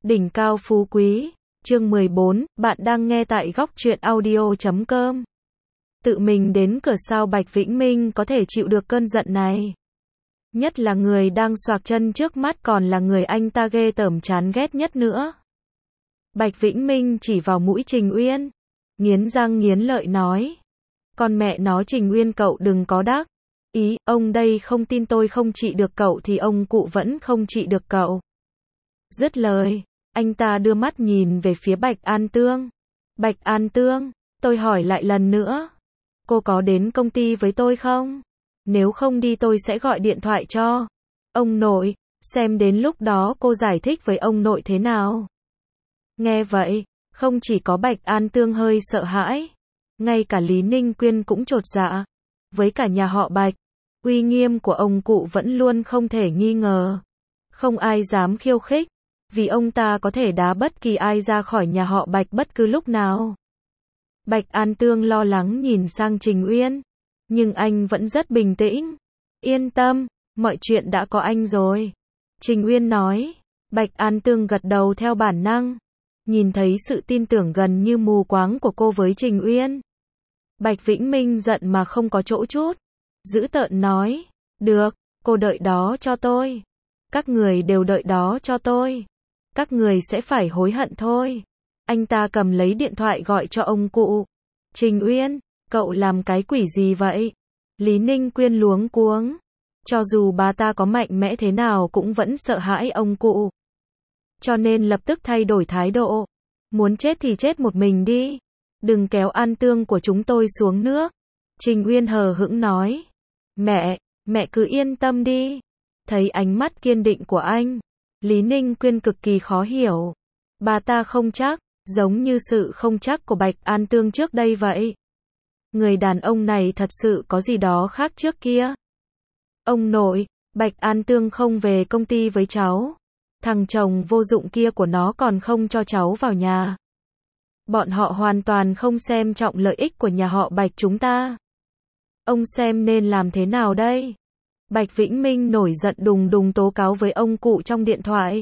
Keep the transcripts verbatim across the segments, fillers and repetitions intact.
Đỉnh cao phú quý, chương mười bốn, bạn đang nghe tại góc truyện audio chấm com. Tự mình đến cửa sao Bạch Vĩnh Minh có thể chịu được cơn giận này. Nhất là người đang xoạc chân trước mắt còn là người anh ta ghê tởm chán ghét nhất nữa. Bạch Vĩnh Minh chỉ vào mũi Trình Uyên, nghiến răng nghiến lợi nói. Con mẹ nó Trình Uyên cậu đừng có đắc ý, ông đây không tin tôi không trị được cậu thì ông cụ vẫn không trị được cậu. Dứt lời, anh ta đưa mắt nhìn về phía Bạch An Tương. Bạch An Tương, tôi hỏi lại lần nữa. Cô có đến công ty với tôi không? Nếu không đi tôi sẽ gọi điện thoại cho ông nội, xem đến lúc đó cô giải thích với ông nội thế nào. Nghe vậy, không chỉ có Bạch An Tương hơi sợ hãi, ngay cả Lý Ninh Quyên cũng chột dạ. Với cả nhà họ Bạch, uy nghiêm của ông cụ vẫn luôn không thể nghi ngờ. Không ai dám khiêu khích, vì ông ta có thể đá bất kỳ ai ra khỏi nhà họ Bạch bất cứ lúc nào. Bạch An Tương lo lắng nhìn sang Trình Uyên, nhưng anh vẫn rất bình tĩnh. Yên tâm, mọi chuyện đã có anh rồi. Trình Uyên nói. Bạch An Tương gật đầu theo bản năng. Nhìn thấy sự tin tưởng gần như mù quáng của cô với Trình Uyên, Bạch Vĩnh Minh giận mà không có chỗ chút. Dữ tợn nói. Được, cô đợi đó cho tôi. Các người đều đợi đó cho tôi. Các người sẽ phải hối hận thôi. Anh ta cầm lấy điện thoại gọi cho ông cụ. Trình Uyên, cậu làm cái quỷ gì vậy? Lý Ninh Quyên luống cuống. Cho dù bà ta có mạnh mẽ thế nào cũng vẫn sợ hãi ông cụ. Cho nên lập tức thay đổi thái độ. Muốn chết thì chết một mình đi. Đừng kéo An Tương của chúng tôi xuống nước. Trình Uyên hờ hững nói. Mẹ, mẹ cứ yên tâm đi. Thấy ánh mắt kiên định của anh, Lý Ninh Quyên cực kỳ khó hiểu. Bà ta không chắc, giống như sự không chắc của Bạch An Tương trước đây vậy. Người đàn ông này thật sự có gì đó khác trước kia. Ông nội, Bạch An Tương không về công ty với cháu. Thằng chồng vô dụng kia của nó còn không cho cháu vào nhà. Bọn họ hoàn toàn không xem trọng lợi ích của nhà họ Bạch chúng ta. Ông xem nên làm thế nào đây? Bạch Vĩnh Minh nổi giận đùng đùng tố cáo với ông cụ trong điện thoại.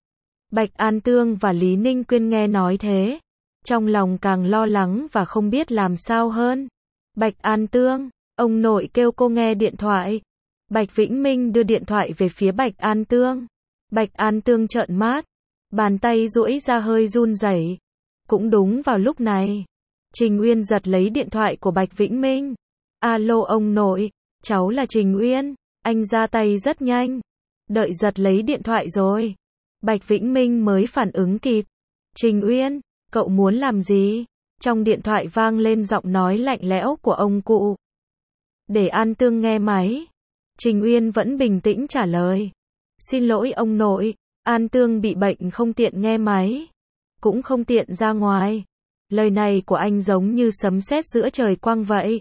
Bạch An Tương và Lý Ninh Quyên nghe nói thế, trong lòng càng lo lắng và không biết làm sao hơn. Bạch An Tương, ông nội kêu cô nghe điện thoại. Bạch Vĩnh Minh đưa điện thoại về phía Bạch An Tương. Bạch An Tương trợn mắt, bàn tay duỗi ra hơi run rẩy. Cũng đúng vào lúc này, Trình Uyên giật lấy điện thoại của Bạch Vĩnh Minh. Alo ông nội, cháu là Trình Uyên. Anh ra tay rất nhanh. Đợi giật lấy điện thoại rồi, Bạch Vĩnh Minh mới phản ứng kịp. Trình Uyên, cậu muốn làm gì? Trong điện thoại vang lên giọng nói lạnh lẽo của ông cụ. Để An Tương nghe máy. Trình Uyên vẫn bình tĩnh trả lời. Xin lỗi ông nội, An Tương bị bệnh không tiện nghe máy. Cũng không tiện ra ngoài. Lời này của anh giống như sấm sét giữa trời quang vậy.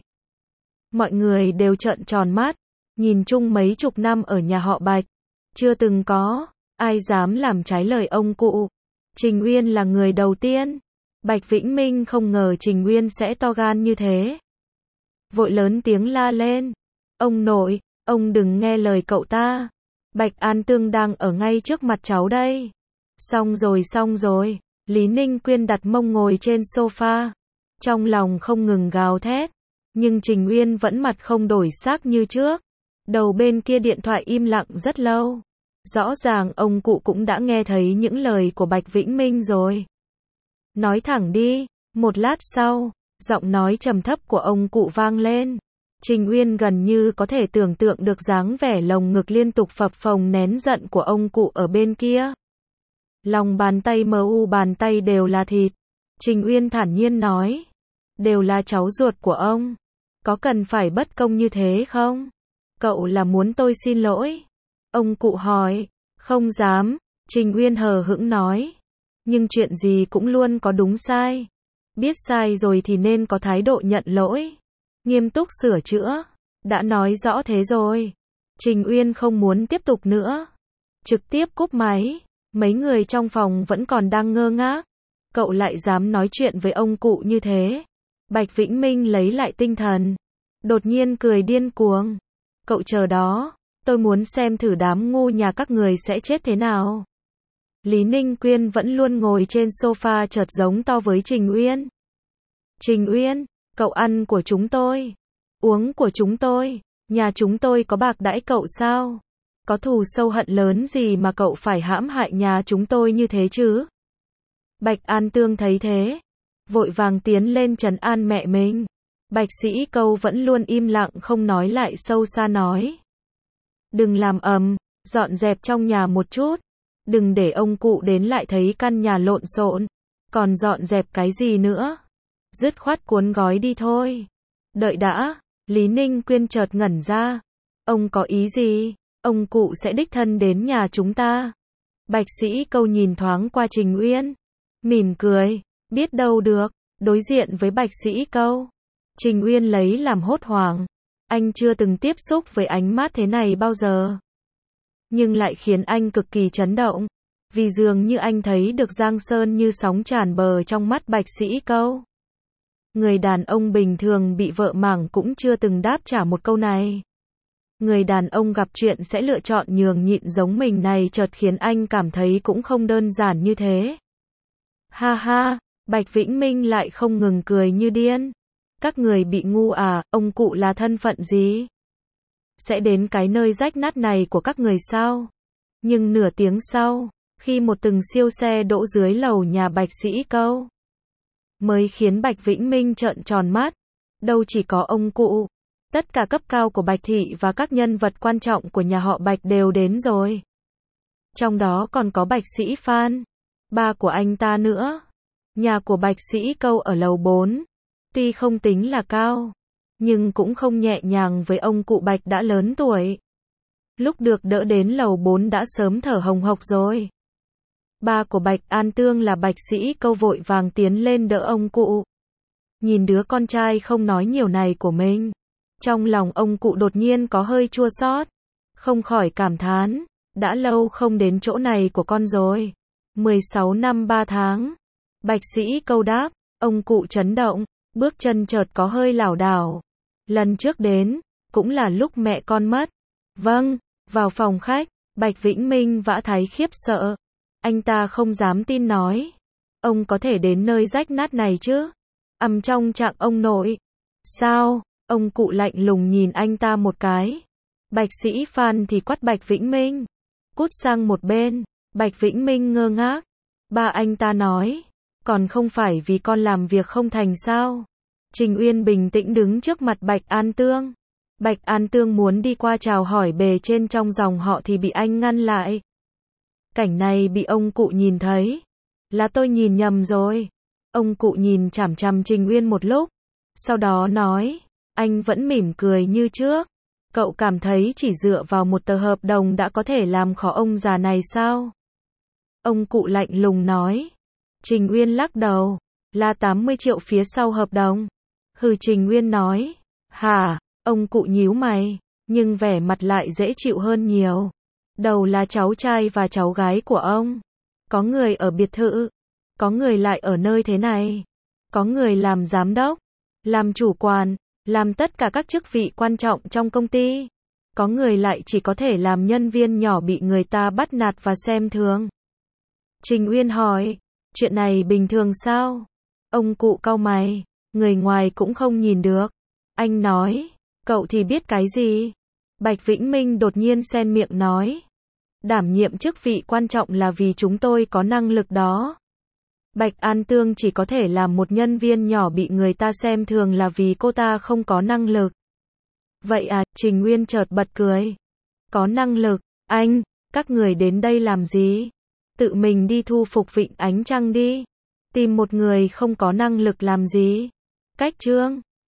Mọi người đều trợn tròn mắt. Nhìn chung mấy chục năm ở nhà họ Bạch, chưa từng có ai dám làm trái lời ông cụ. Trình Uyên là người đầu tiên. Bạch Vĩnh Minh không ngờ Trình Uyên sẽ to gan như thế. Vội lớn tiếng la lên. Ông nội, ông đừng nghe lời cậu ta. Bạch An Tương đang ở ngay trước mặt cháu đây. Xong rồi xong rồi. Lý Ninh Quyên đặt mông ngồi trên sofa. Trong lòng không ngừng gào thét. Nhưng Trình Uyên vẫn mặt không đổi sắc như trước. Đầu bên kia điện thoại im lặng rất lâu. Rõ ràng ông cụ cũng đã nghe thấy những lời của Bạch Vĩnh Minh rồi. Nói thẳng đi. Một lát sau, giọng nói trầm thấp của ông cụ vang lên. Trình Uyên gần như có thể tưởng tượng được dáng vẻ lồng ngực liên tục phập phồng nén giận của ông cụ ở bên kia. Lòng bàn tay mờ u bàn tay đều là thịt. Trình Uyên thản nhiên nói. Đều là cháu ruột của ông. Có cần phải bất công như thế không? Cậu là muốn tôi xin lỗi? Ông cụ hỏi. Không dám, Trình Uyên hờ hững nói. Nhưng chuyện gì cũng luôn có đúng sai. Biết sai rồi thì nên có thái độ nhận lỗi. Nghiêm túc sửa chữa. Đã nói rõ thế rồi. Trình Uyên không muốn tiếp tục nữa. Trực tiếp cúp máy. Mấy người trong phòng vẫn còn đang ngơ ngác. Cậu lại dám nói chuyện với ông cụ như thế. Bạch Vĩnh Minh lấy lại tinh thần. Đột nhiên cười điên cuồng. Cậu chờ đó, tôi muốn xem thử đám ngu nhà các người sẽ chết thế nào. Lý Ninh Quyên vẫn luôn ngồi trên sofa chợt giống to với Trình Uyên. Trình Uyên, cậu ăn của chúng tôi, uống của chúng tôi, nhà chúng tôi có bạc đãi cậu sao? Có thù sâu hận lớn gì mà cậu phải hãm hại nhà chúng tôi như thế chứ? Bạch An Tương thấy thế, vội vàng tiến lên trấn an mẹ mình. Bạch Sĩ Câu vẫn luôn im lặng không nói lại sâu xa nói. Đừng làm ầm, dọn dẹp trong nhà một chút. Đừng để ông cụ đến lại thấy căn nhà lộn xộn. Còn dọn dẹp cái gì nữa? Dứt khoát cuốn gói đi thôi. Đợi đã, Lý Ninh Quyên chợt ngẩn ra. Ông có ý gì? Ông cụ sẽ đích thân đến nhà chúng ta. Bạch Sĩ Câu nhìn thoáng qua Trình Uyên, mỉm cười, biết đâu được. Đối diện với Bạch Sĩ Câu, Trình Uyên lấy làm hốt hoảng. Anh chưa từng tiếp xúc với ánh mắt thế này bao giờ. Nhưng lại khiến anh cực kỳ chấn động. Vì dường như anh thấy được Giang Sơn như sóng tràn bờ trong mắt Bạch Sĩ Câu. Người đàn ông bình thường bị vợ mắng cũng chưa từng đáp trả một câu này. Người đàn ông gặp chuyện sẽ lựa chọn nhường nhịn giống mình này chợt khiến anh cảm thấy cũng không đơn giản như thế. Ha ha, Bạch Vĩnh Minh lại không ngừng cười như điên. Các người bị ngu à, ông cụ là thân phận gì? Sẽ đến cái nơi rách nát này của các người sao? Nhưng nửa tiếng sau, khi một từng siêu xe đỗ dưới lầu nhà Bạch Sĩ Câu, mới khiến Bạch Vĩnh Minh trợn tròn mắt. Đâu chỉ có ông cụ, tất cả cấp cao của Bạch Thị và các nhân vật quan trọng của nhà họ Bạch đều đến rồi. Trong đó còn có Bạch Sĩ Phan, ba của anh ta nữa. Nhà của Bạch Sĩ Câu ở lầu bốn. Tuy không tính là cao, nhưng cũng không nhẹ nhàng với ông cụ Bạch đã lớn tuổi. Lúc được đỡ đến lầu bốn đã sớm thở hồng hộc rồi. Ba của Bạch An Tương là Bạch Sĩ Câu vội vàng tiến lên đỡ ông cụ. Nhìn đứa con trai không nói nhiều này của mình, trong lòng ông cụ đột nhiên có hơi chua xót, không khỏi cảm thán, đã lâu không đến chỗ này của con rồi. mười sáu năm ba tháng. Bạch Sĩ Câu đáp, ông cụ chấn động, bước chân chợt có hơi lảo đảo. Lần trước đến, cũng là lúc mẹ con mất. Vâng, vào phòng khách, Bạch Vĩnh Minh vã thái khiếp sợ. Anh ta không dám tin nói. Ông có thể đến nơi rách nát này chứ? Ầm trong trạng ông nội. Sao? Ông cụ lạnh lùng nhìn anh ta một cái. Bạch Sĩ Phan thì quát Bạch Vĩnh Minh. Cút sang một bên. Bạch Vĩnh Minh ngơ ngác. Ba anh ta nói. Còn không phải vì con làm việc không thành sao? Trình Uyên bình tĩnh đứng trước mặt Bạch An Tương. Bạch An Tương muốn đi qua chào hỏi bề trên trong dòng họ thì bị anh ngăn lại. Cảnh này bị ông cụ nhìn thấy. Là tôi nhìn nhầm rồi. Ông cụ nhìn chằm chằm Trình Uyên một lúc. Sau đó nói. Anh vẫn mỉm cười như trước. Cậu cảm thấy chỉ dựa vào một tờ hợp đồng đã có thể làm khó ông già này sao? Ông cụ lạnh lùng nói. Trình Uyên lắc đầu. Là tám mươi triệu phía sau hợp đồng. Hừ, Trình Uyên nói. Hả? Ông cụ nhíu mày, nhưng vẻ mặt lại dễ chịu hơn nhiều. Đầu là cháu trai và cháu gái của ông. Có người ở biệt thự, có người lại ở nơi thế này. Có người làm giám đốc, làm chủ quản, làm tất cả các chức vị quan trọng trong công ty. Có người lại chỉ có thể làm nhân viên nhỏ bị người ta bắt nạt và xem thường. Trình Uyên hỏi, chuyện này bình thường sao? Ông cụ cau mày, người ngoài cũng không nhìn được. Anh nói, cậu thì biết cái gì? Bạch Vĩnh Minh đột nhiên xen miệng nói. Đảm nhiệm chức vị quan trọng là vì chúng tôi có năng lực đó. Bạch An Tương chỉ có thể làm một nhân viên nhỏ bị người ta xem thường là vì cô ta không có năng lực. Vậy à, Trình Uyên chợt bật cười. Có năng lực, anh, các người đến đây làm gì? Tự mình đi thu phục Vịnh Ánh Trăng đi. Tìm một người không có năng lực làm gì? Cách chương